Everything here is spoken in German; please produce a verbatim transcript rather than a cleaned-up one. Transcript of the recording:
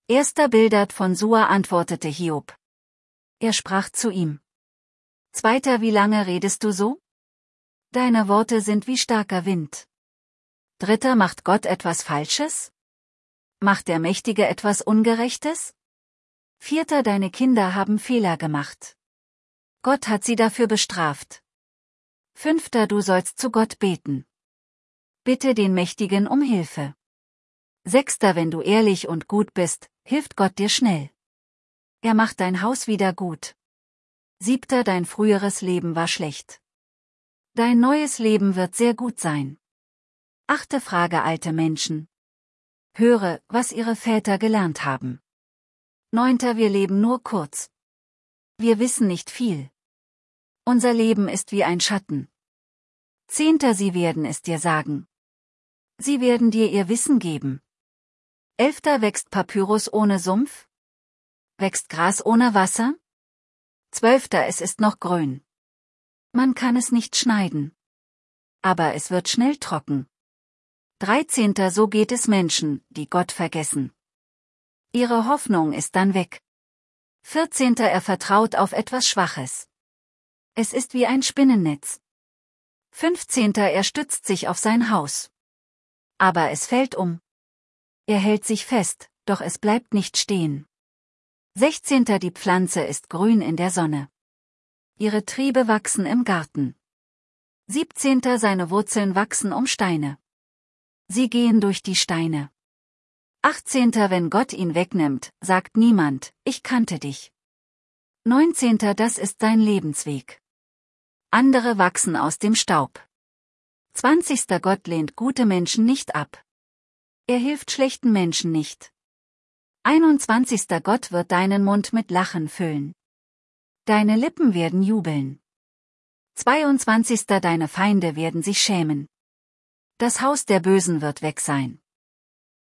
Erster Bildad von Sua antwortete Hiob. Er sprach zu ihm. Zweiter, wie lange redest du so? Deine Worte sind wie starker Wind. Dritter, macht Gott etwas Falsches? Macht der Mächtige etwas Ungerechtes? Vierter, deine Kinder haben Fehler gemacht. Gott hat sie dafür bestraft. Fünfter, du sollst zu Gott beten. Bitte den Mächtigen um Hilfe. Sechster, wenn du ehrlich und gut bist, hilft Gott dir schnell. Er macht dein Haus wieder gut. Siebter, dein früheres Leben war schlecht. Dein neues Leben wird sehr gut sein. Achte Frage alte Menschen. Höre, was ihre Väter gelernt haben. Neunter, wir leben nur kurz. Wir wissen nicht viel. Unser Leben ist wie ein Schatten. Zehnter, sie werden es dir sagen. Sie werden dir ihr Wissen geben. Elfter, wächst Papyrus ohne Sumpf? Wächst Gras ohne Wasser? Zwölfter, es ist noch grün. Man kann es nicht schneiden. Aber es wird schnell trocken. Dreizehnter, so geht es Menschen, die Gott vergessen. Ihre Hoffnung ist dann weg. Vierzehnter, er vertraut auf etwas Schwaches. Es ist wie ein Spinnennetz. Fünfzehnter, er stützt sich auf sein Haus. Aber es fällt um. Er hält sich fest, doch es bleibt nicht stehen. Sechzehnter, die Pflanze ist grün in der Sonne. Ihre Triebe wachsen im Garten. Siebzehnter, seine Wurzeln wachsen um Steine. Sie gehen durch die Steine. Achtzehnter, wenn Gott ihn wegnimmt, sagt niemand, ich kannte dich. Neunzehnter, das ist dein Lebensweg. Andere wachsen aus dem Staub. Zwanzigster, Gott lehnt gute Menschen nicht ab. Er hilft schlechten Menschen nicht. Einundzwanzigster, Gott wird deinen Mund mit Lachen füllen. Deine Lippen werden jubeln. Zweiundzwanzigster, deine Feinde werden sich schämen. Das Haus der Bösen wird weg sein.